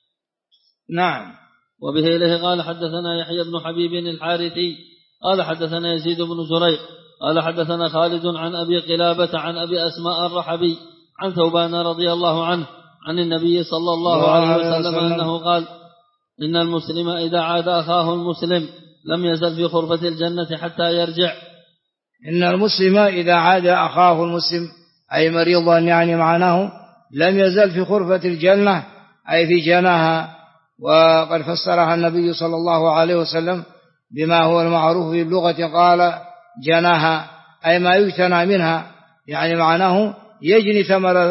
نعم. وبه إليه قال حدثنا يحيى بن حبيب الحارثي قال حدثنا يزيد بن زريق قال حدثنا خالد عن أبي قلابة عن أبي أسماء الرحبي عن ثوبان رضي الله عنه عن النبي صلى الله عليه وسلم أنه قال: إن المسلم إذا عاد أخاه المسلم لم يزل في خرفة الجنة حتى يرجع. إن المسلم إذا عاد أخاه المسلم أي مريضا يعني معناه لم يزل في خرفة الجنة أي في جناها. وقد فسرها النبي صلى الله عليه وسلم بما هو المعروف في اللغة، قال: جناها أي ما يجتنى منها، يعني معناه يجني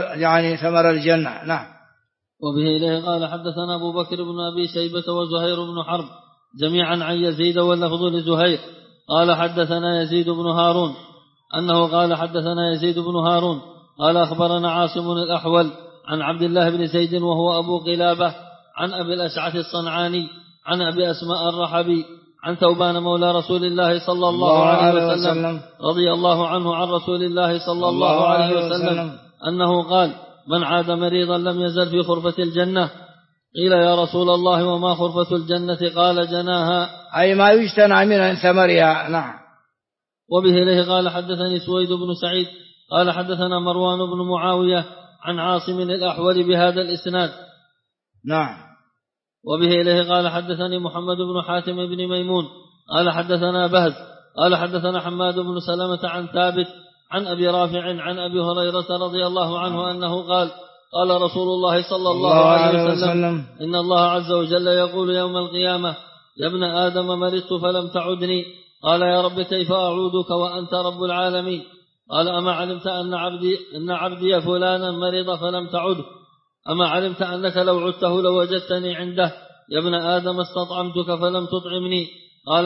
ثمر الجنة. نعم. وبه إليه قال حدثنا أبو بكر بن أبي شيبة وزهير بن حرب جميعا عن يزيد واللفظ لزهير قال حدثنا يزيد بن هارون أنه قال حدثنا يزيد بن هارون قال أخبرنا عاصم الأحول عن عبد الله بن زيد وهو أبو قلابة عن أبي الأشعث الصنعاني عن أبي أسماء الرحبي عن ثوبان مولى رسول الله صلى الله عليه وسلم رضي الله عنه عن رسول الله صلى الله عليه وسلم أنه قال: من عاد مريضا لم يزل في خرفة الجنة. قيل: يا رسول الله وما خرفة الجنة؟ قال: جناها أي ما يجتنى من ثمرها. نعم. وبه إليه قال حدثني سويد بن سعيد قال حدثنا مروان بن معاوية عن عاصم الأحول بهذا الإسناد. نعم. وبه إليه قال حدثني محمد بن حاتم بن ميمون قال حدثنا بهز قال حدثنا حماد بن سلمة عن ثابت عن أبي رافع عن أبي هريرة رضي الله عنه أنه قال: قال رسول الله صلى الله عليه وسلم: إن الله عز وجل يقول يوم القيامة: يا ابن آدم مرضت فلم تعدني. قال: يا رب كيف أعودك وأنت رب العالمين؟ قال: أما علمت أن عبدي فلانا مرض فلم تعده؟ أما علمت أنك لو عدته لوجدتني عنده؟ يا ابن آدم استطعمتك فلم تطعمني. قال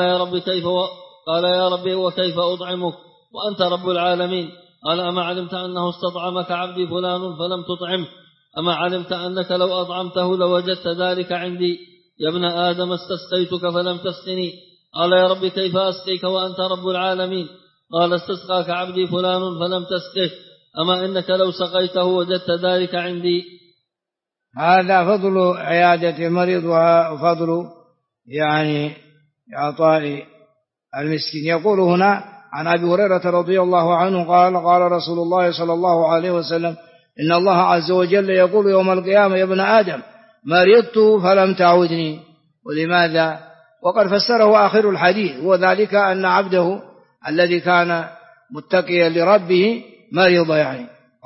يا رب وكيف أطعمك وأنت رب العالمين؟ قال أما علمت أنه استطعمك عبدي فلان فلم تطعمه؟ أما علمت أنك لو أطعمته لوجدت ذلك عندي؟ يا ابن آدم استسقيتك فلم تسقني. قال يا رب كيف أسقيك وأنت رب العالمين؟ قال استسقاك عبدي فلان فلم تسقه. أما إنك لو سقيته وجدت ذلك عندي. هذا فضل عيادة المريض وفضل يعني إعطاء المسكين. يقول هنا عن أبي هريرة رضي الله عنه قال قال رسول الله صلى الله عليه وسلم إن الله عز وجل يقول يوم القيامة يا ابن آدم مرضت فلم تعودني. ولماذا؟ وقد فسره آخر الحديث، وذلك أن عبده الذي كان متقيا لربه مرض يعني.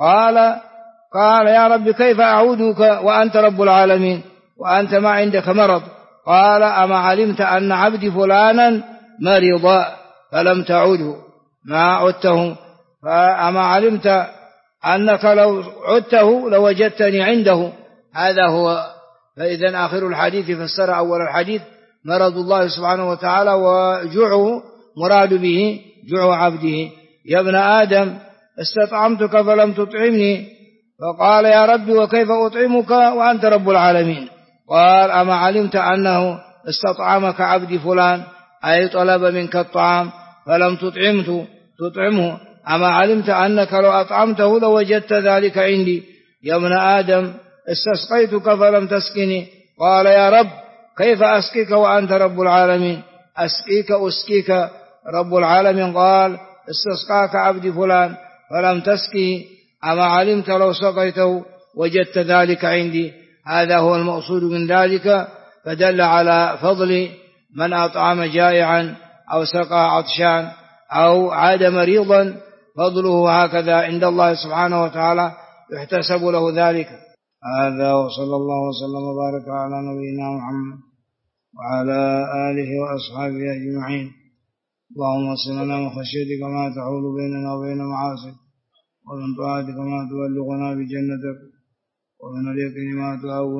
قال يا رب كيف أعودك وأنت رب العالمين وأنت ما عندك مرض؟ قال أما علمت أن عبدي فلانا مرض فلم تعوده ما عدته؟ فأما علمت أنك لو عدته لوجدتني عنده؟ هذا هو. فإذن آخر الحديث فسر أول الحديث مرض الله سبحانه وتعالى، وجوعه مراد به جوع عبده. يا ابن آدم استطعمتك فلم تطعمني. فقال يا رب وكيف أطعمك وأنت رب العالمين؟ قال أما علمت أنه استطعمك عبدي فلان أي طلب منك الطعام فلم تطعمه؟ أما علمت أنك لو أطعمته لوجدت ذلك عندي؟ يا ابن آدم استسقيتك فلم تسقني. قال يا رب كيف أسقيك وأنت رب العالمين؟ أسقيك رب العالمين. قال استسقاك عبدي فلان فلم تسقه. أما علمت لو سقيته وجدت ذلك عندي؟ هذا هو المقصود من ذلك. فدل على فضل من أطعم جائعا أو سقى عطشان أو عاد مريضا، فضله هكذا عند الله سبحانه وتعالى يحتسب له ذلك. هذا وصلى الله وسلم وبارك على نبينا محمد وعلى آله وأصحابه أجمعين. اللهم اغفر لنا من خشيتك ما تحول بيننا وبين معاصيك، ومن طاعتك ما تبلغنا بجنتك، ومن اليقين ما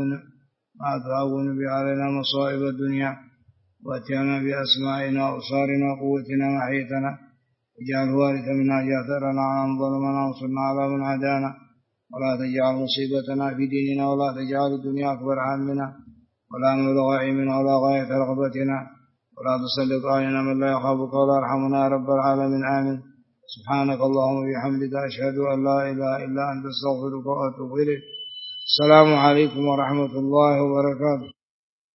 تهون به علينا مصائب الدنيا، واتنا بأسمائنا وأبصارنا وقوتنا ما أحييتنا، واجعل الوارث منا واجعل ثأرنا على من ظلمنا وانصرنا على من عادانا، ولا تجعل مصيبتنا في ديننا، ولا تجعل الدنيا أكبر همنا ولا مبلغ علمنا ولا غاية رغبتنا، ولا تسلط علينا من لا يخافك ولا يرحمنا يا رب العالمين. آمين. سبحانك اللهم وبحمدك أشهد أن لا إله إلا أنت أستغفرك وأتوب إليك. السلام عليكم ورحمة الله وبركاته.